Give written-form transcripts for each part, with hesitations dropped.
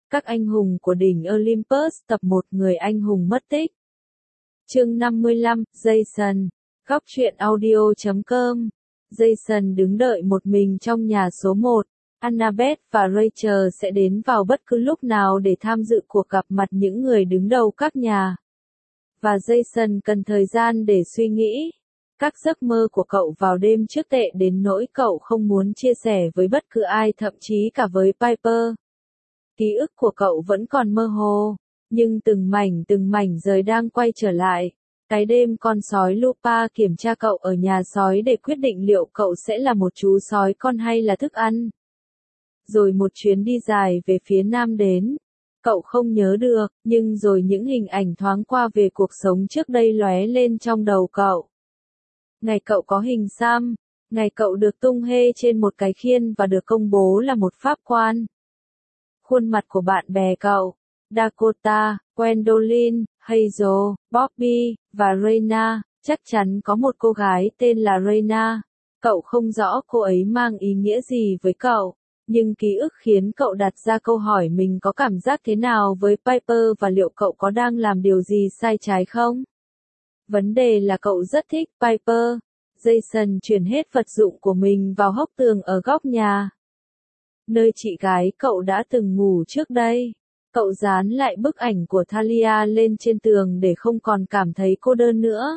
Các anh hùng của đỉnh Olympus tập 1 Người anh hùng mất tích. Chương 55, Jason. Góc truyện audio.com. Jason đứng đợi một mình trong nhà số 1. Annabeth và Rachel sẽ đến vào bất cứ lúc nào để tham dự cuộc gặp mặt những người đứng đầu các nhà. Và Jason cần thời gian để suy nghĩ. Các giấc mơ của cậu vào đêm trước tệ đến nỗi cậu không muốn chia sẻ với bất cứ ai, thậm chí cả với Piper. Ký ức của cậu vẫn còn mơ hồ, nhưng từng mảnh rời đang quay trở lại. Cái đêm con sói Lupa kiểm tra cậu ở nhà sói để quyết định liệu cậu sẽ là một chú sói con hay là thức ăn. Rồi một chuyến đi dài về phía nam đến. Cậu không nhớ được, nhưng rồi những hình ảnh thoáng qua về cuộc sống trước đây lóe lên trong đầu cậu. Ngày cậu có hình xăm, ngày cậu được tung hê trên một cái khiên và được công bố là một pháp quan. Khuôn mặt của bạn bè cậu, Dakota, Gwendolyn, Hazel, Bobby, và Raina, chắc chắn có một cô gái tên là Raina. Cậu không rõ cô ấy mang ý nghĩa gì với cậu, nhưng ký ức khiến cậu đặt ra câu hỏi mình có cảm giác thế nào với Piper và liệu cậu có đang làm điều gì sai trái không? Vấn đề là cậu rất thích Piper. Jason chuyển hết vật dụng của mình vào hốc tường ở góc nhà, nơi chị gái cậu đã từng ngủ trước đây. Cậu dán lại bức ảnh của Thalia lên trên tường để không còn cảm thấy cô đơn nữa.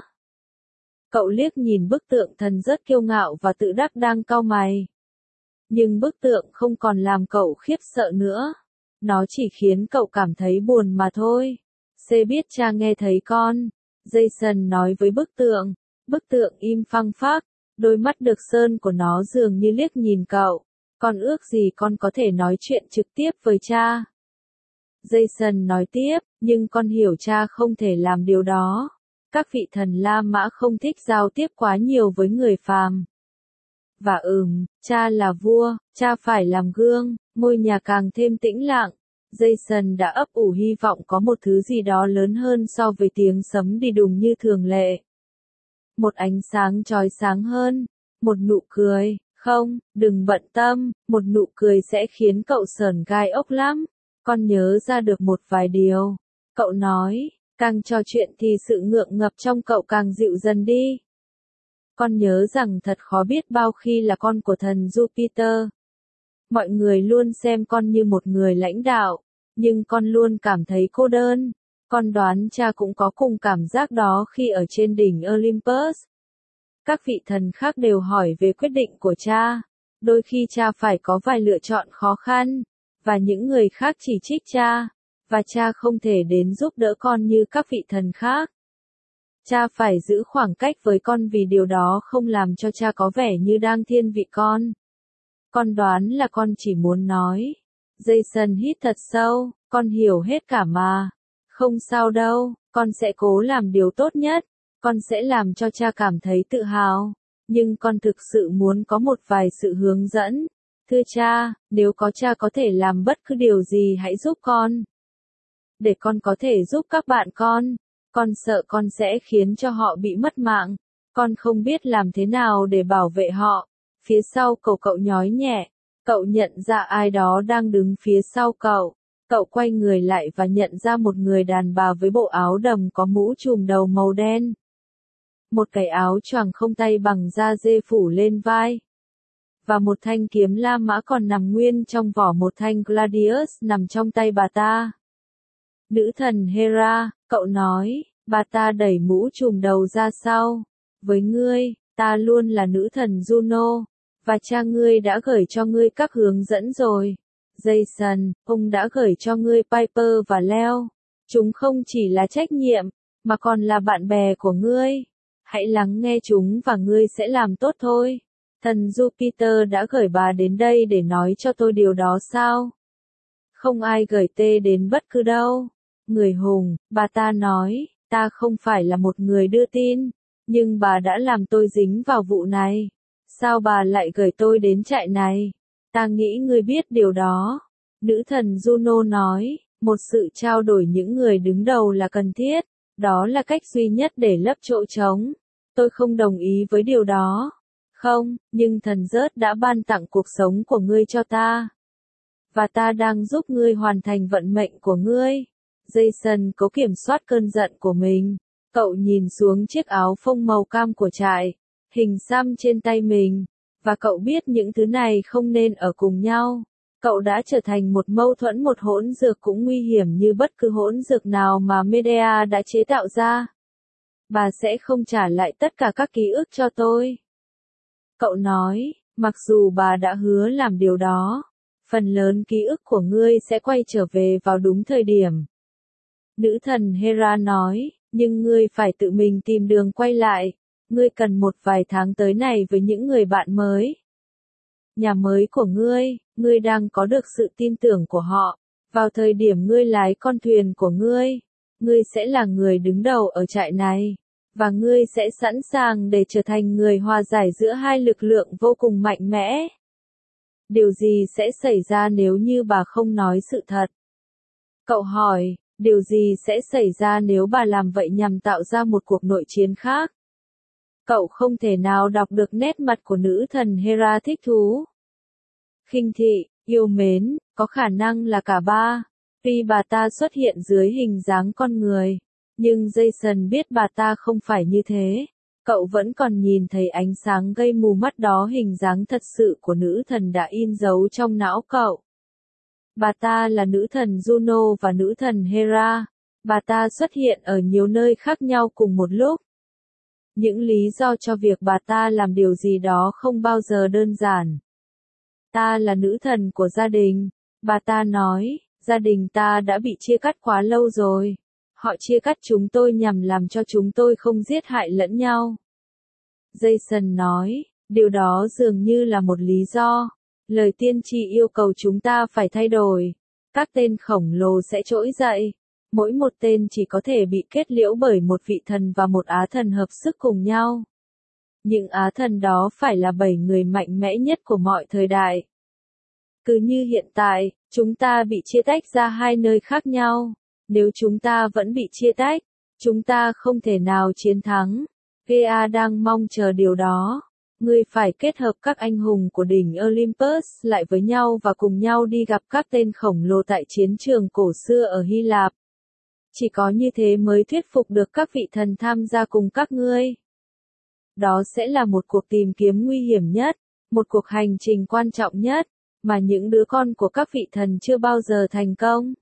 Cậu liếc nhìn bức tượng thần rất kiêu ngạo và tự đắc đang cau mày. Nhưng bức tượng không còn làm cậu khiếp sợ nữa. Nó chỉ khiến cậu cảm thấy buồn mà thôi. Xe biết cha nghe thấy con. Jason nói với bức tượng. Bức tượng im phăng phắc. Đôi mắt được sơn của nó dường như liếc nhìn cậu. Con ước gì con có thể nói chuyện trực tiếp với cha. Jason nói tiếp, nhưng con hiểu cha không thể làm điều đó. Các vị thần La Mã không thích giao tiếp quá nhiều với người phàm. Và cha là vua, cha phải làm gương. Ngôi nhà càng thêm tĩnh lặng. Jason đã ấp ủ hy vọng có một thứ gì đó lớn hơn so với tiếng sấm đi đùng như thường lệ. Một ánh sáng chói sáng hơn, một nụ cười. Không, đừng bận tâm, một nụ cười sẽ khiến cậu sởn gai ốc lắm. Con nhớ ra được một vài điều. Cậu nói, càng trò chuyện thì sự ngượng ngập trong cậu càng dịu dần đi. Con nhớ rằng thật khó biết bao khi là con của thần Jupiter. Mọi người luôn xem con như một người lãnh đạo, nhưng con luôn cảm thấy cô đơn. Con đoán cha cũng có cùng cảm giác đó khi ở trên đỉnh Olympus. Các vị thần khác đều hỏi về quyết định của cha. Đôi khi cha phải có vài lựa chọn khó khăn, và những người khác chỉ trích cha, và cha không thể đến giúp đỡ con như các vị thần khác. Cha phải giữ khoảng cách với con vì điều đó không làm cho cha có vẻ như đang thiên vị con. Con đoán là con chỉ muốn nói. Jason hít thật sâu, con hiểu hết cả mà. Không sao đâu, con sẽ cố làm điều tốt nhất. Con sẽ làm cho cha cảm thấy tự hào. Nhưng con thực sự muốn có một vài sự hướng dẫn. Thưa cha, nếu có cha có thể làm bất cứ điều gì hãy giúp con. Để con có thể giúp các bạn con sợ con sẽ khiến cho họ bị mất mạng. Con không biết làm thế nào để bảo vệ họ. Phía sau cậu nhói nhẹ. Cậu nhận ra ai đó đang đứng phía sau cậu. Cậu quay người lại và nhận ra một người đàn bà với bộ áo đầm có mũ trùm đầu màu đen. Một cái áo choàng không tay bằng da dê phủ lên vai. Và một thanh kiếm La Mã còn nằm nguyên trong vỏ, một thanh Gladius nằm trong tay bà ta. Nữ thần Hera, cậu nói, bà ta đẩy mũ trùm đầu ra sau. Với ngươi, ta luôn là nữ thần Juno, và cha ngươi đã gửi cho ngươi các hướng dẫn rồi. Jason, ông đã gửi cho ngươi Piper và Leo. Chúng không chỉ là trách nhiệm, mà còn là bạn bè của ngươi. Hãy lắng nghe chúng và ngươi sẽ làm tốt thôi. Thần Jupiter đã gửi bà đến đây để nói cho tôi điều đó sao? Không ai gửi tê đến bất cứ đâu. Người hùng, bà ta nói, ta không phải là một người đưa tin, nhưng bà đã làm tôi dính vào vụ này. Sao bà lại gửi tôi đến trại này? Ta nghĩ ngươi biết điều đó. Nữ thần Juno nói, một sự trao đổi những người đứng đầu là cần thiết. Đó là cách duy nhất để lấp chỗ trống. Tôi không đồng ý với điều đó. Không, nhưng thần rớt đã ban tặng cuộc sống của ngươi cho ta. và ta đang giúp ngươi hoàn thành vận mệnh của ngươi. Jason cố kiểm soát cơn giận của mình. Cậu nhìn xuống chiếc áo phông màu cam của trại, hình xăm trên tay mình, và cậu biết những thứ này không nên ở cùng nhau. Cậu đã trở thành một mâu thuẫn, một hỗn dược cũng nguy hiểm như bất cứ hỗn dược nào mà Medea đã chế tạo ra. Bà sẽ không trả lại tất cả các ký ức cho tôi. Cậu nói, mặc dù bà đã hứa làm điều đó, phần lớn ký ức của ngươi sẽ quay trở về vào đúng thời điểm. Nữ thần Hera nói, nhưng ngươi phải tự mình tìm đường quay lại, ngươi cần một vài tháng tới này với những người bạn mới. Nhà mới của ngươi đang có được sự tin tưởng của họ. Vào thời điểm ngươi lái con thuyền của ngươi sẽ là người đứng đầu ở trại này, và ngươi sẽ sẵn sàng để trở thành người hòa giải giữa hai lực lượng vô cùng mạnh mẽ. Điều gì sẽ xảy ra nếu như bà không nói sự thật? Cậu hỏi, điều gì sẽ xảy ra nếu bà làm vậy nhằm tạo ra một cuộc nội chiến khác? Cậu không thể nào đọc được nét mặt của nữ thần Hera thích thú. Khinh thị, yêu mến, có khả năng là cả ba. Tuy bà ta xuất hiện dưới hình dáng con người, nhưng Jason biết bà ta không phải như thế. Cậu vẫn còn nhìn thấy ánh sáng gây mù mắt đó, hình dáng thật sự của nữ thần đã in dấu trong não cậu. Bà ta là nữ thần Juno và nữ thần Hera. Bà ta xuất hiện ở nhiều nơi khác nhau cùng một lúc. Những lý do cho việc bà ta làm điều gì đó không bao giờ đơn giản. Ta là nữ thần của gia đình, bà ta nói, gia đình ta đã bị chia cắt quá lâu rồi. Họ chia cắt chúng tôi nhằm làm cho chúng tôi không giết hại lẫn nhau. Jason nói, điều đó dường như là một lý do. Lời tiên tri yêu cầu chúng ta phải thay đổi. Các tên khổng lồ sẽ trỗi dậy. Mỗi một tên chỉ có thể bị kết liễu bởi một vị thần và một á thần hợp sức cùng nhau. Những á thần đó phải là 7 người mạnh mẽ nhất của mọi thời đại. Cứ như hiện tại, chúng ta bị chia tách ra hai nơi khác nhau. Nếu chúng ta vẫn bị chia tách, chúng ta không thể nào chiến thắng. Gaia đang mong chờ điều đó. Ngươi phải kết hợp các anh hùng của đỉnh Olympus lại với nhau và cùng nhau đi gặp các tên khổng lồ tại chiến trường cổ xưa ở Hy Lạp. Chỉ có như thế mới thuyết phục được các vị thần tham gia cùng các ngươi. Đó sẽ là một cuộc tìm kiếm nguy hiểm nhất, một cuộc hành trình quan trọng nhất, mà những đứa con của các vị thần chưa bao giờ thành công.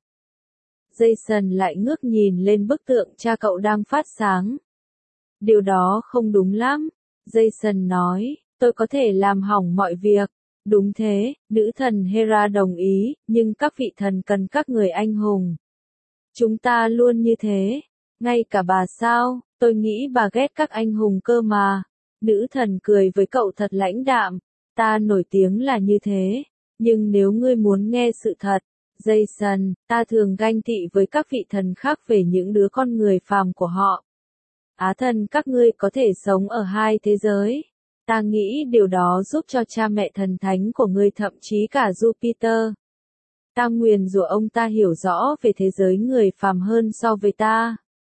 Jason lại ngước nhìn lên bức tượng cha cậu đang phát sáng. Điều đó không đúng lắm. Jason nói, tôi có thể làm hỏng mọi việc. Đúng thế, nữ thần Hera đồng ý, nhưng các vị thần cần các người anh hùng. Chúng ta luôn như thế. Ngay cả bà sao, tôi nghĩ bà ghét các anh hùng cơ mà. Nữ thần cười với cậu thật lãnh đạm. Ta nổi tiếng là như thế. Nhưng nếu ngươi muốn nghe sự thật, Jason, ta thường ganh tị với các vị thần khác về những đứa con người phàm của họ. Á thần các ngươi có thể sống ở hai thế giới. Ta nghĩ điều đó giúp cho cha mẹ thần thánh của ngươi, thậm chí cả Jupiter. Ta nguyền rủa ông ta hiểu rõ về thế giới người phàm hơn so với ta.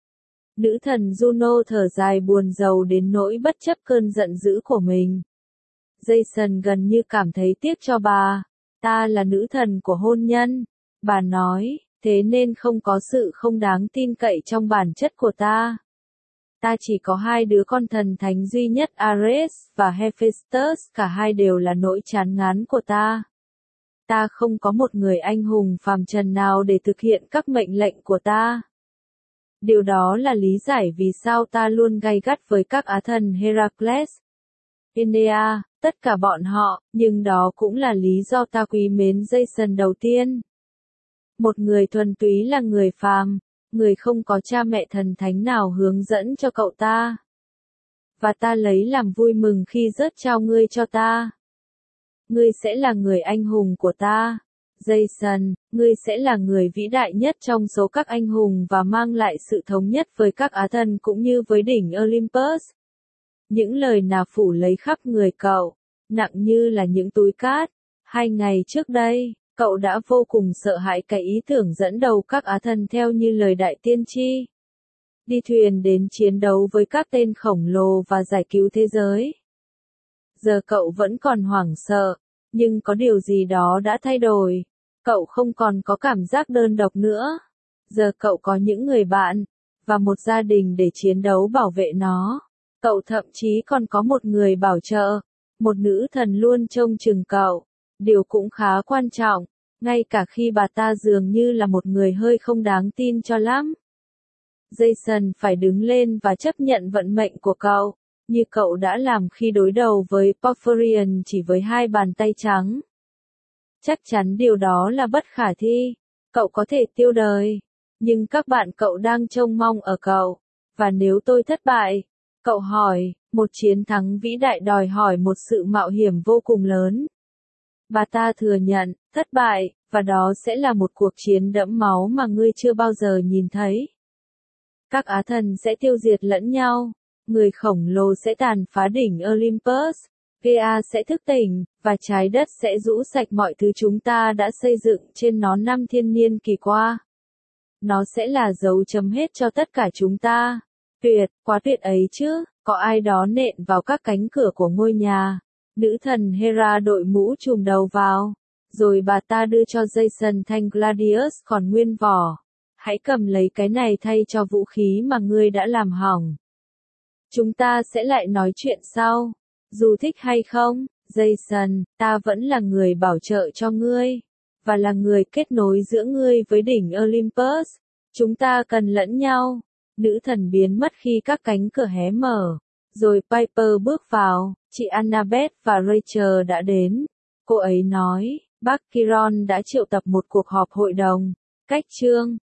Nữ thần Juno thở dài buồn rầu đến nỗi bất chấp cơn giận dữ của mình. Jason gần như cảm thấy tiếc cho bà. Ta là nữ thần của hôn nhân. Bà nói, thế nên không có sự không đáng tin cậy trong bản chất của ta. Ta chỉ có hai đứa con thần thánh duy nhất, Ares và Hephaestus, cả hai đều là nỗi chán ngán của ta. Ta không có một người anh hùng phàm trần nào để thực hiện các mệnh lệnh của ta. Điều đó là lý giải vì sao ta luôn gay gắt với các á thần Heracles, Enea, tất cả bọn họ, nhưng đó cũng là lý do ta quý mến Jason đầu tiên. Một người thuần túy là người phàm, người không có cha mẹ thần thánh nào hướng dẫn cho cậu ta. Và ta lấy làm vui mừng khi rớt trao ngươi cho ta. Ngươi sẽ là người anh hùng của ta. Jason, ngươi sẽ là người vĩ đại nhất trong số các anh hùng và mang lại sự thống nhất với các á thần cũng như với đỉnh Olympus. Những lời nà phủ lấy khắp người cậu, nặng như là những túi cát. 2 ngày trước đây, cậu đã vô cùng sợ hãi cái ý tưởng dẫn đầu các á thần theo như lời đại tiên tri. Đi thuyền đến chiến đấu với các tên khổng lồ và giải cứu thế giới. Giờ cậu vẫn còn hoảng sợ, nhưng có điều gì đó đã thay đổi. Cậu không còn có cảm giác đơn độc nữa. Giờ cậu có những người bạn, và một gia đình để chiến đấu bảo vệ nó. Cậu thậm chí còn có một người bảo trợ, một nữ thần luôn trông chừng cậu. Điều cũng khá quan trọng, ngay cả khi bà ta dường như là một người hơi không đáng tin cho lắm. Jason phải đứng lên và chấp nhận vận mệnh của cậu, như cậu đã làm khi đối đầu với Porphyrion chỉ với 2 bàn tay trắng. Chắc chắn điều đó là bất khả thi. Cậu có thể tiêu đời, nhưng các bạn cậu đang trông mong ở cậu. Và nếu tôi thất bại, cậu hỏi, một chiến thắng vĩ đại đòi hỏi một sự mạo hiểm vô cùng lớn. Bà ta thừa nhận, thất bại, và đó sẽ là một cuộc chiến đẫm máu mà ngươi chưa bao giờ nhìn thấy. Các á thần sẽ tiêu diệt lẫn nhau, người khổng lồ sẽ tàn phá đỉnh Olympus, Gaia sẽ thức tỉnh, và trái đất sẽ rũ sạch mọi thứ chúng ta đã xây dựng trên nó 5 thiên niên kỳ qua. Nó sẽ là dấu chấm hết cho tất cả chúng ta. Tuyệt, quá tuyệt ấy chứ, có ai đó nện vào các cánh cửa của ngôi nhà. Nữ thần Hera đội mũ trùm đầu vào, rồi bà ta đưa cho Jason thanh Gladius còn nguyên vỏ. Hãy cầm lấy cái này thay cho vũ khí mà ngươi đã làm hỏng. Chúng ta sẽ lại nói chuyện sau. Dù thích hay không, Jason, ta vẫn là người bảo trợ cho ngươi, và là người kết nối giữa ngươi với đỉnh Olympus. Chúng ta cần lẫn nhau. Nữ thần biến mất khi các cánh cửa hé mở. Rồi Piper bước vào, chị Annabeth và Rachel đã đến. Cô ấy nói, bác Chiron đã triệu tập một cuộc họp hội đồng. Cách chương